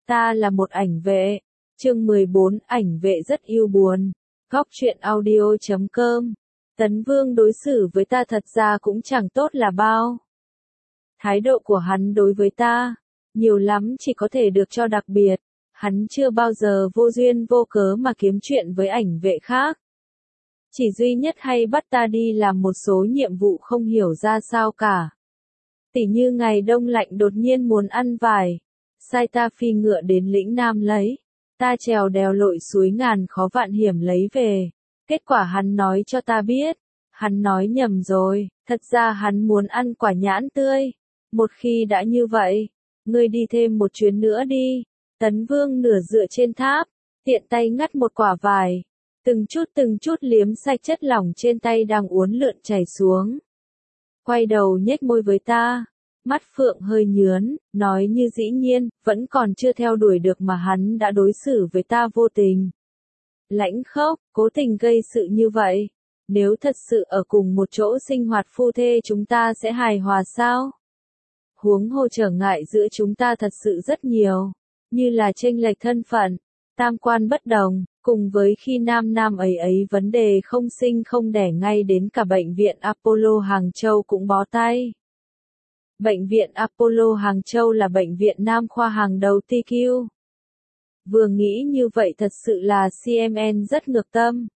Ta là một ảnh vệ. Chương 14, ảnh vệ rất yêu buồn. Góc truyện audio.com. Tấn Vương đối xử với ta thật ra cũng chẳng tốt là bao. Thái độ của hắn đối với ta, nhiều lắm chỉ có thể được cho đặc biệt. Hắn chưa bao giờ vô duyên vô cớ mà kiếm chuyện với ảnh vệ khác. Chỉ duy nhất hay bắt ta đi làm một số nhiệm vụ không hiểu ra sao cả. Tỉ như ngày đông lạnh đột nhiên muốn ăn vải, sai ta phi ngựa đến lĩnh Nam lấy, ta trèo đèo lội suối ngàn khó vạn hiểm lấy về. Kết quả hắn nói cho ta biết, hắn nói nhầm rồi, thật ra hắn muốn ăn quả nhãn tươi. Một khi đã như vậy, ngươi đi thêm một chuyến nữa đi. Tấn Vương nửa dựa trên tháp, tiện tay ngắt một quả vải, từng chút liếm sạch chất lỏng trên tay đang uốn lượn chảy xuống. Quay đầu nhếch môi với ta, mắt phượng hơi nhướn, nói như dĩ nhiên, vẫn còn chưa theo đuổi được mà hắn đã đối xử với ta vô tình. Lãnh khốc, cố tình gây sự như vậy. Nếu thật sự ở cùng một chỗ sinh hoạt phu thê chúng ta sẽ hài hòa sao? Huống hồ trở ngại giữa chúng ta thật sự rất nhiều, như là chênh lệch thân phận, tam quan bất đồng, cùng với khi nam ấy vấn đề không sinh không đẻ ngay đến cả bệnh viện Apollo Hàng Châu cũng bó tay. Bệnh viện Apollo Hàng Châu là bệnh viện nam khoa hàng đầu TQ. Vừa nghĩ như vậy thật sự là CMN rất ngược tâm.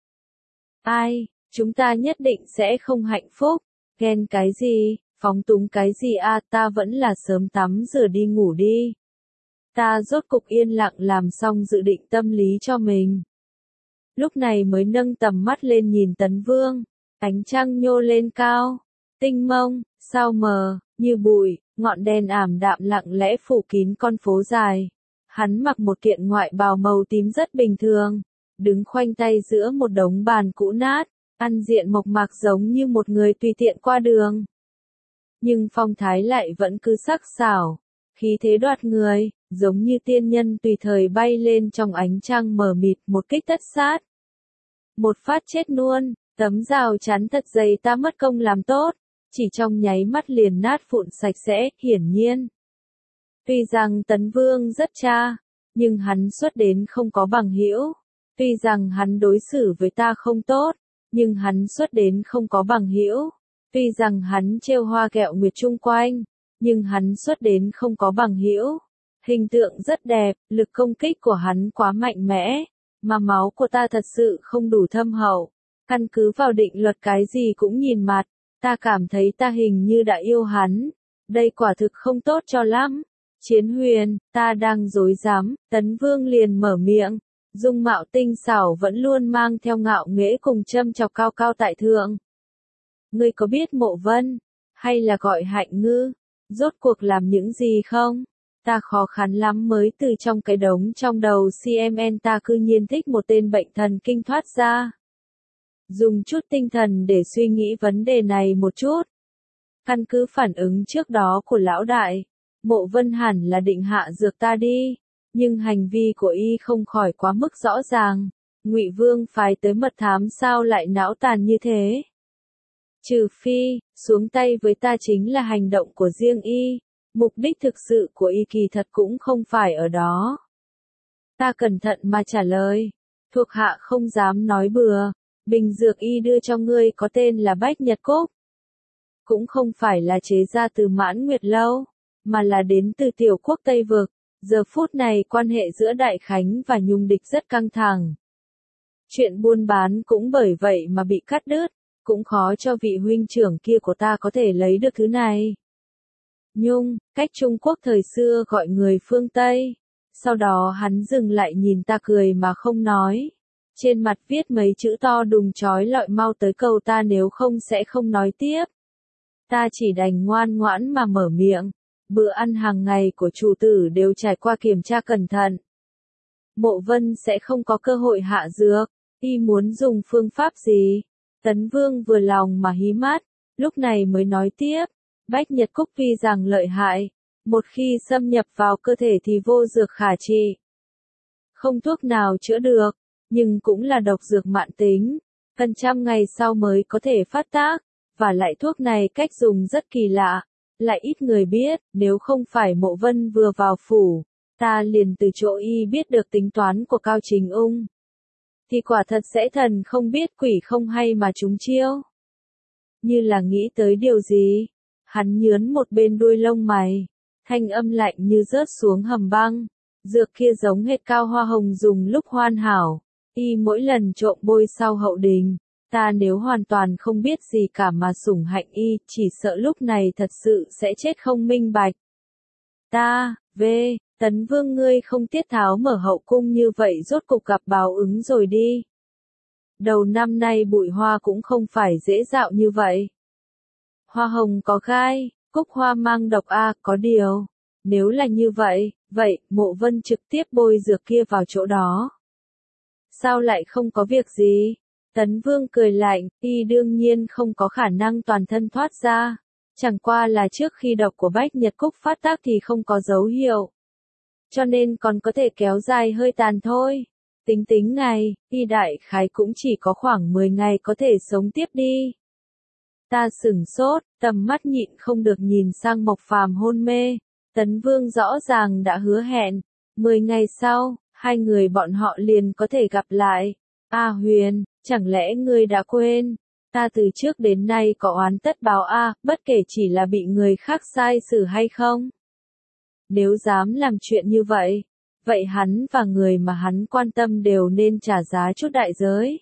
Ai, chúng ta nhất định sẽ không hạnh phúc, ghen cái gì, phóng túng cái gì à, ta vẫn là sớm tắm rửa đi ngủ đi. Ta rốt cục yên lặng làm xong dự định tâm lý cho mình. Lúc này mới nâng tầm mắt lên nhìn Tấn Vương, ánh trăng nhô lên cao, tinh mông, sao mờ, như bụi, ngọn đèn ảm đạm lặng lẽ phủ kín con phố dài. Hắn mặc một kiện ngoại bào màu tím rất bình thường, đứng khoanh tay giữa một đống bàn cũ nát, ăn diện mộc mạc giống như một người tùy tiện qua đường. Nhưng phong thái lại vẫn cứ sắc sảo, khí thế đoạt người, giống như tiên nhân tùy thời bay lên trong ánh trăng mờ mịt một kích tất sát. Một phát chết luôn, tấm rào chắn thật dày ta mất công làm tốt, chỉ trong nháy mắt liền nát vụn sạch sẽ, hiển nhiên. Tuy rằng Tấn Vương rất cha, nhưng hắn xuất đến không có bằng hữu. Tuy rằng hắn đối xử với ta không tốt, nhưng hắn xuất đến không có bằng hữu. Tuy rằng hắn trêu hoa ghẹo nguyệt chung quanh, nhưng hắn xuất đến không có bằng hữu. Hình tượng rất đẹp, lực công kích của hắn quá mạnh mẽ, mà máu của ta thật sự không đủ thâm hậu. Căn cứ vào định luật cái gì cũng nhìn mặt, ta cảm thấy ta hình như đã yêu hắn. Đây quả thực không tốt cho lắm. Chiến Huyền, ta đang dối dám, Tấn Vương liền mở miệng, dung mạo tinh xảo vẫn luôn mang theo ngạo nghễ cùng châm chọc cao cao tại thượng. Ngươi có biết Mộ Vân, hay là gọi Hạnh Ngư, rốt cuộc làm những gì không? Ta khó khăn lắm mới từ trong cái đống trong đầu CMN ta cư nhiên thích một tên bệnh thần kinh thoát ra. Dùng chút tinh thần để suy nghĩ vấn đề này một chút. Căn cứ phản ứng trước đó của lão đại, Mộ Vân hẳn là định hạ dược ta đi, nhưng hành vi của y không khỏi quá mức rõ ràng. Ngụy Vương phái tới mật thám sao lại não tàn như thế? Trừ phi, xuống tay với ta chính là hành động của riêng y, mục đích thực sự của y kỳ thật cũng không phải ở đó. Ta cẩn thận mà trả lời, thuộc hạ không dám nói bừa, bình dược y đưa cho ngươi có tên là Bách Nhật Cúc. Cũng không phải là chế ra từ Mãn Nguyệt Lâu, mà là đến từ tiểu quốc Tây Vực. Giờ phút này quan hệ giữa Đại Khánh và Nhung Địch rất căng thẳng. Chuyện buôn bán cũng bởi vậy mà bị cắt đứt, cũng khó cho vị huynh trưởng kia của ta có thể lấy được thứ này. Nhung, cách Trung Quốc thời xưa gọi người phương Tây. Sau đó hắn dừng lại nhìn ta cười mà không nói. Trên mặt viết mấy chữ to đùng chói lọi mau tới cầu ta nếu không sẽ không nói tiếp. Ta chỉ đành ngoan ngoãn mà mở miệng. Bữa ăn hàng ngày của chủ tử đều trải qua kiểm tra cẩn thận. Mộ Vân sẽ không có cơ hội hạ dược. Y muốn dùng phương pháp gì? Tấn Vương vừa lòng mà hí mắt, lúc này mới nói tiếp. Bách Nhật Cúc tuy rằng lợi hại, một khi xâm nhập vào cơ thể thì vô dược khả trị. Không thuốc nào chữa được, nhưng cũng là độc dược mãn tính, cần trăm ngày sau mới có thể phát tác, và lại thuốc này cách dùng rất kỳ lạ, lại ít người biết, nếu không phải Mộ Vân vừa vào phủ, ta liền từ chỗ y biết được tính toán của Cao Trình Ung. Thì quả thật sẽ thần không biết quỷ không hay mà trúng chiêu. Như là nghĩ tới điều gì, hắn nhướn một bên đuôi lông mày, thanh âm lạnh như rớt xuống hầm băng. Dược kia giống hệt Cao Hoa Hồng dùng lúc hoàn hảo, y mỗi lần trộm bôi sau hậu đình. Ta nếu hoàn toàn không biết gì cả mà sủng hạnh y, chỉ sợ lúc này thật sự sẽ chết không minh bạch. Tấn Vương ngươi không tiết tháo mở hậu cung như vậy rốt cục gặp báo ứng rồi đi. Đầu năm nay bụi hoa cũng không phải dễ dạo như vậy. Hoa hồng có gai, cúc hoa mang độc có điều. Nếu là như vậy, Mộ Vân trực tiếp bôi dược kia vào chỗ đó. Sao lại không có việc gì? Tấn Vương cười lạnh, y đương nhiên không có khả năng toàn thân thoát ra. Chẳng qua là trước khi độc của Bách Nhật Cúc phát tác thì không có dấu hiệu. Cho nên còn có thể kéo dài hơi tàn thôi. Tính ngày, y đại khái cũng chỉ có khoảng 10 ngày có thể sống tiếp đi. Ta sửng sốt, tầm mắt nhịn không được nhìn sang Mộc Phàm hôn mê. Tấn Vương rõ ràng đã hứa hẹn, 10 ngày sau, hai người bọn họ liền có thể gặp lại. Huyền, chẳng lẽ ngươi đã quên? Ta từ trước đến nay có oán tất báo bất kể chỉ là bị người khác sai xử hay không? Nếu dám làm chuyện như vậy, vậy hắn và người mà hắn quan tâm đều nên trả giá chút đại giới.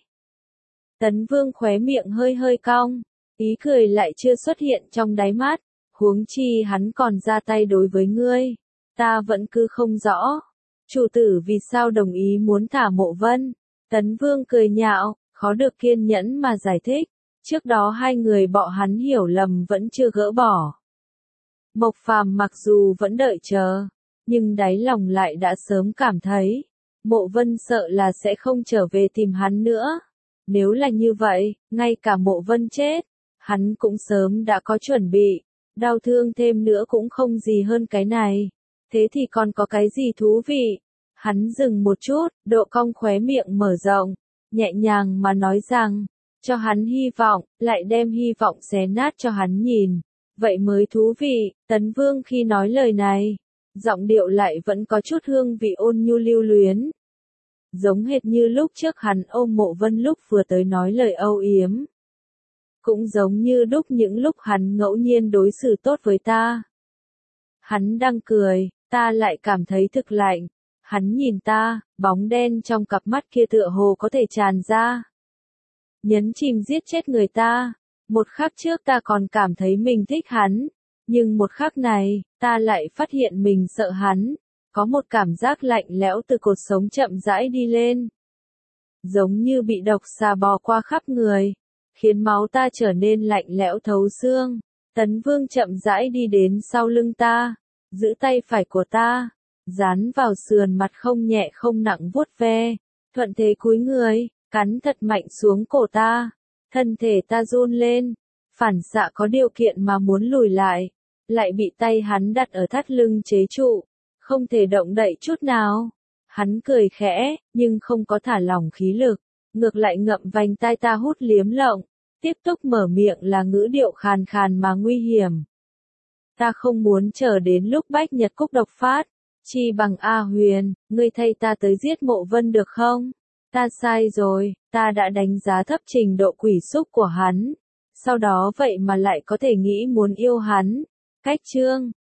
Tấn Vương khóe miệng hơi cong, ý cười lại chưa xuất hiện trong đáy mắt, huống chi hắn còn ra tay đối với ngươi. Ta vẫn cứ không rõ. Chủ tử vì sao đồng ý muốn thả Mộ Vân? Tấn Vương cười nhạo, khó được kiên nhẫn mà giải thích. Trước đó hai người bọn hắn hiểu lầm vẫn chưa gỡ bỏ. Mộc Phàm mặc dù vẫn đợi chờ, nhưng đáy lòng lại đã sớm cảm thấy, Mộ Vân sợ là sẽ không trở về tìm hắn nữa. Nếu là như vậy, ngay cả Mộ Vân chết, hắn cũng sớm đã có chuẩn bị, đau thương thêm nữa cũng không gì hơn cái này. Thế thì còn có cái gì thú vị? Hắn dừng một chút, độ cong khóe miệng mở rộng, nhẹ nhàng mà nói rằng, cho hắn hy vọng, lại đem hy vọng xé nát cho hắn nhìn. Vậy mới thú vị. Tấn Vương khi nói lời này, giọng điệu lại vẫn có chút hương vị ôn nhu lưu luyến. Giống hệt như lúc trước hắn ôm Mộ Vân lúc vừa tới nói lời âu yếm. Cũng giống như những lúc hắn ngẫu nhiên đối xử tốt với ta. Hắn đang cười, ta lại cảm thấy thực lạnh. Hắn nhìn ta, bóng đen trong cặp mắt kia tựa hồ có thể tràn ra. Nhấn chìm giết chết người ta. Một khắc trước ta còn cảm thấy mình thích hắn, nhưng một khắc này, ta lại phát hiện mình sợ hắn. Có một cảm giác lạnh lẽo từ cột sống chậm rãi đi lên. Giống như bị độc xà bò qua khắp người, khiến máu ta trở nên lạnh lẽo thấu xương. Tấn Vương chậm rãi đi đến sau lưng ta, giữ tay phải của ta, dán vào sườn mặt không nhẹ không nặng vuốt ve, thuận thế cúi người, cắn thật mạnh xuống cổ ta. Thân thể ta run lên, phản xạ có điều kiện mà muốn lùi lại bị tay hắn đặt ở thắt lưng chế trụ, không thể động đậy chút nào. Hắn cười khẽ, nhưng không có thả lỏng khí lực, ngược lại ngậm vành tai ta hút liếm lộng, tiếp tục mở miệng là ngữ điệu khàn khàn mà nguy hiểm. Ta không muốn chờ đến lúc Bách Nhật Cúc độc phát, chi bằng Huyền, ngươi thay ta tới giết Mộ Vân được không? Ta sai rồi, ta đã đánh giá thấp trình độ quỷ xúc của hắn. Sau đó vậy mà lại có thể nghĩ muốn yêu hắn. Cách chương